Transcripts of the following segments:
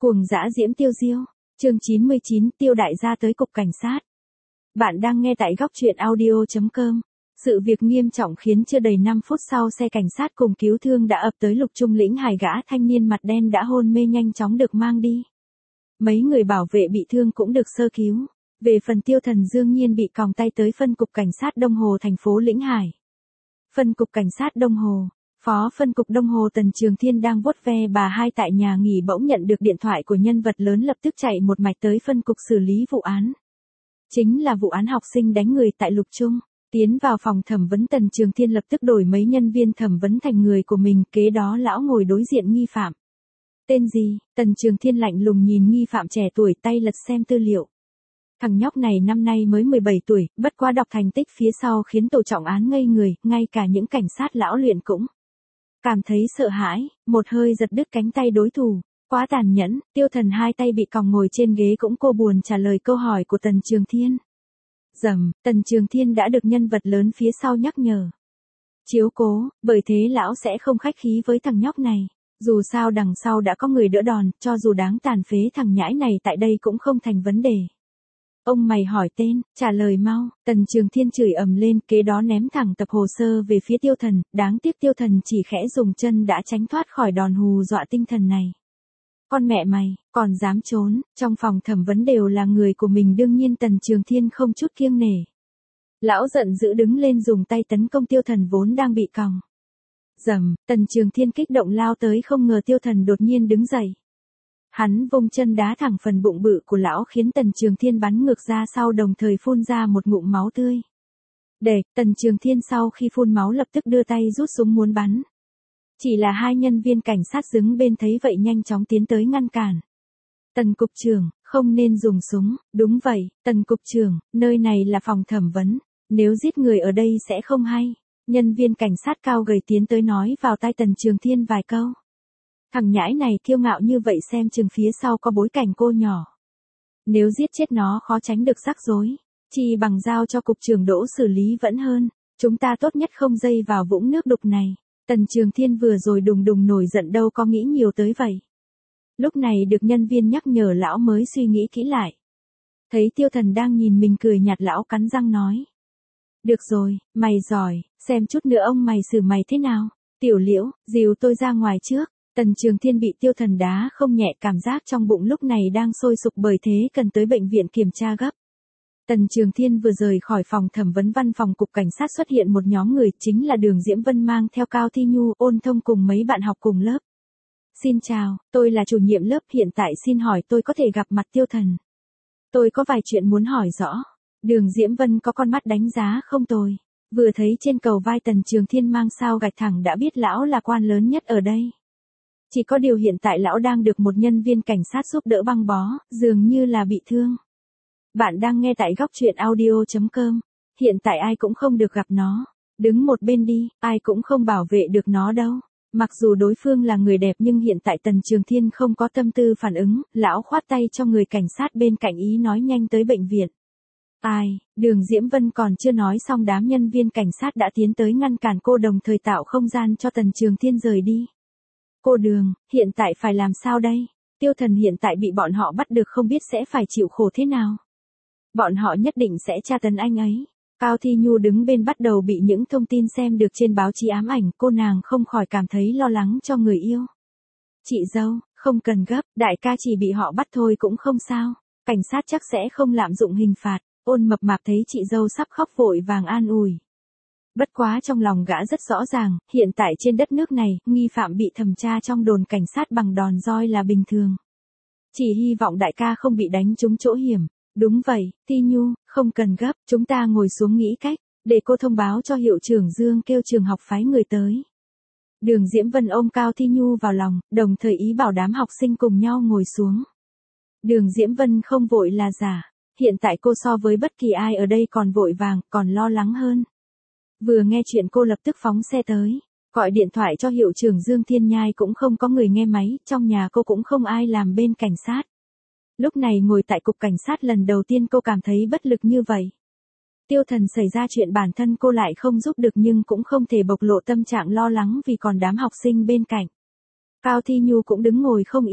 Cuồng dã diễm tiêu diêu, chương 99, Tiêu đại gia tới cục cảnh sát. Bạn đang nghe tại góc truyện audio.com. Sự việc nghiêm trọng khiến chưa đầy 5 phút sau xe cảnh sát cùng cứu thương đã ập tới Lục Trung Lĩnh Hải, gã thanh niên mặt đen đã hôn mê nhanh chóng được mang đi. Mấy người bảo vệ bị thương cũng được sơ cứu. Về phần Tiêu Thần đương nhiên bị còng tay tới phân cục cảnh sát Đông Hồ thành phố Lĩnh Hải. Phân cục cảnh sát Đông Hồ. Phó phân cục Đông Hồ Tần Trường Thiên đang vuốt ve bà hai tại nhà nghỉ bỗng nhận được điện thoại của nhân vật lớn, lập tức chạy một mạch tới phân cục xử lý vụ án. Chính là vụ án học sinh đánh người tại Lục Trung. Tiến vào phòng thẩm vấn, Tần Trường Thiên lập tức đổi mấy nhân viên thẩm vấn thành người của mình, kế đó lão ngồi đối diện nghi phạm. Tên gì? Tần Trường Thiên lạnh lùng nhìn nghi phạm trẻ tuổi, tay lật xem tư liệu. Thằng nhóc này năm nay mới 17 tuổi, bất quá đọc thành tích phía sau khiến tổ trọng án ngây người, ngay cả những cảnh sát lão luyện cũng cảm thấy sợ hãi, một hơi giật đứt cánh tay đối thủ. Quá tàn nhẫn. Tiêu Thần hai tay bị còng ngồi trên ghế cũng cô buồn trả lời câu hỏi của Tần Trường Thiên. Dầm, Tần Trường Thiên đã được nhân vật lớn phía sau nhắc nhở. Chiếu cố, bởi thế lão sẽ không khách khí với thằng nhóc này. Dù sao đằng sau đã có người đỡ đòn, cho dù đáng tàn phế thằng nhãi này tại đây cũng không thành vấn đề. Ông mày hỏi tên, trả lời mau. Tần Trường Thiên chửi ầm lên, kế đó ném thẳng tập hồ sơ về phía Tiêu Thần. Đáng tiếc Tiêu Thần chỉ khẽ dùng chân đã tránh thoát khỏi đòn hù dọa tinh thần này. Con mẹ mày, còn dám trốn? Trong phòng thẩm vấn đều là người của mình, đương nhiên Tần Trường Thiên không chút kiêng nể. Lão giận dữ đứng lên dùng tay tấn công Tiêu Thần vốn đang bị còng. Dầm, Tần Trường Thiên kích động lao tới, không ngờ Tiêu Thần đột nhiên đứng dậy. Hắn vung chân đá thẳng phần bụng bự của lão khiến Tần Trường Thiên bắn ngược ra sau, đồng thời phun ra một ngụm máu tươi. Để, Tần Trường Thiên sau khi phun máu lập tức đưa tay rút súng muốn bắn. Chỉ là hai nhân viên cảnh sát đứng bên thấy vậy nhanh chóng tiến tới ngăn cản. Tần cục trưởng, không nên dùng súng. Đúng vậy, Tần cục trưởng, nơi này là phòng thẩm vấn. Nếu giết người ở đây sẽ không hay. Nhân viên cảnh sát cao gầy tiến tới nói vào tai Tần Trường Thiên vài câu. Thằng nhãi này kiêu ngạo như vậy, xem chừng phía sau có bối cảnh cô nhỏ. Nếu giết chết nó khó tránh được rắc rối. Chỉ bằng giao cho cục trưởng Đỗ xử lý vẫn hơn. Chúng ta tốt nhất không dây vào vũng nước đục này. Tần Trường Thiên vừa rồi đùng đùng nổi giận, đâu có nghĩ nhiều tới vậy. Lúc này được nhân viên nhắc nhở, lão mới suy nghĩ kỹ lại. Thấy Tiêu Thần đang nhìn mình cười nhạt, lão cắn răng nói. Được rồi, mày giỏi, xem chút nữa ông mày xử mày thế nào. Tiểu Liễu, dìu tôi ra ngoài trước. Tần Trường Thiên bị Tiêu Thần đá không nhẹ, cảm giác trong bụng lúc này đang sôi sục, bởi thế cần tới bệnh viện kiểm tra gấp. Tần Trường Thiên vừa rời khỏi phòng thẩm vấn, văn phòng cục cảnh sát xuất hiện một nhóm người, chính là Đường Diễm Vân mang theo Cao Thi Nhu, Ôn Thông cùng mấy bạn học cùng lớp. Xin chào, tôi là chủ nhiệm lớp, hiện tại xin hỏi tôi có thể gặp mặt Tiêu Thần. Tôi có vài chuyện muốn hỏi rõ. Đường Diễm Vân có con mắt đánh giá không tồi. Vừa thấy trên cầu vai Tần Trường Thiên mang sao gạch thẳng đã biết lão là quan lớn nhất ở đây. Chỉ có điều hiện tại lão đang được một nhân viên cảnh sát giúp đỡ băng bó, dường như là bị thương. Bạn đang nghe tại góc truyện audio.com. Hiện tại ai cũng không được gặp nó. Đứng một bên đi, ai cũng không bảo vệ được nó đâu. Mặc dù đối phương là người đẹp nhưng hiện tại Tần Trường Thiên không có tâm tư phản ứng, lão khoát tay cho người cảnh sát bên cạnh, ý nói nhanh tới bệnh viện. Ai, Đường Diễm Vân còn chưa nói xong, đám nhân viên cảnh sát đã tiến tới ngăn cản cô, đồng thời tạo không gian cho Tần Trường Thiên rời đi. Cô Đường, hiện tại phải làm sao đây? Tiêu Thần hiện tại bị bọn họ bắt được, không biết sẽ phải chịu khổ thế nào. Bọn họ nhất định sẽ tra tấn anh ấy. Cao Thi Nhu đứng bên bắt đầu bị những thông tin xem được trên báo chí ám ảnh, cô nàng không khỏi cảm thấy lo lắng cho người yêu. Chị dâu, không cần gấp, đại ca chỉ bị họ bắt thôi cũng không sao. Cảnh sát chắc sẽ không lạm dụng hình phạt. Ôn Mập Mạp thấy chị dâu sắp khóc vội vàng an ủi. Bất quá trong lòng gã rất rõ ràng, hiện tại trên đất nước này, nghi phạm bị thẩm tra trong đồn cảnh sát bằng đòn roi là bình thường. Chỉ hy vọng đại ca không bị đánh trúng chỗ hiểm. Đúng vậy, Thi Nhu, không cần gấp, chúng ta ngồi xuống nghĩ cách, để cô thông báo cho hiệu trưởng Dương kêu trường học phái người tới. Đường Diễm Vân ôm Cao Thi Nhu vào lòng, đồng thời ý bảo đám học sinh cùng nhau ngồi xuống. Đường Diễm Vân không vội là giả, hiện tại cô so với bất kỳ ai ở đây còn vội vàng, còn lo lắng hơn. Vừa nghe chuyện cô lập tức phóng xe tới, gọi điện thoại cho hiệu trưởng Dương Thiên Nhai cũng không có người nghe máy, trong nhà cô cũng không ai làm bên cảnh sát. Lúc này ngồi tại cục cảnh sát lần đầu tiên cô cảm thấy bất lực như vậy. Tiêu Thần xảy ra chuyện bản thân cô lại không giúp được, nhưng cũng không thể bộc lộ tâm trạng lo lắng vì còn đám học sinh bên cạnh. Cao Thi Nhu cũng đứng ngồi không yên.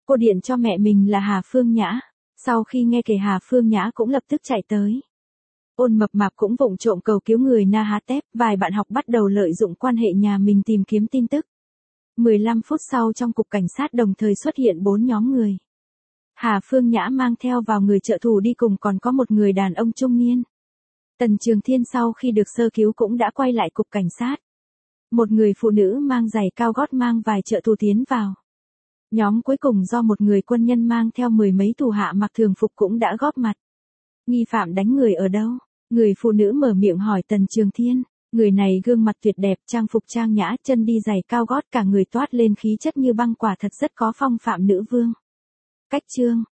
Cô điện cho mẹ mình là Hà Phương Nhã. Sau khi nghe kể Hà Phương Nhã cũng lập tức chạy tới. Ôn Mập Mạp cũng vụng trộm cầu cứu người Na Há Tép, vài bạn học bắt đầu lợi dụng quan hệ nhà mình tìm kiếm tin tức. 15 phút sau trong cục cảnh sát đồng thời xuất hiện 4 nhóm người. Hà Phương Nhã mang theo vào người trợ thủ đi cùng còn có một người đàn ông trung niên. Tần Trường Thiên sau khi được sơ cứu cũng đã quay lại cục cảnh sát. Một người phụ nữ mang giày cao gót mang vài trợ thủ tiến vào. Nhóm cuối cùng do một người quân nhân mang theo 10 mấy tù hạ mặc thường phục cũng đã góp mặt. Nghi phạm đánh người ở đâu? Người phụ nữ mở miệng hỏi Tần Trường Thiên. Người này gương mặt tuyệt đẹp, trang phục trang nhã, chân đi giày cao gót, cả người toát lên khí chất như băng, quả thật rất có phong phạm nữ vương. Cách chương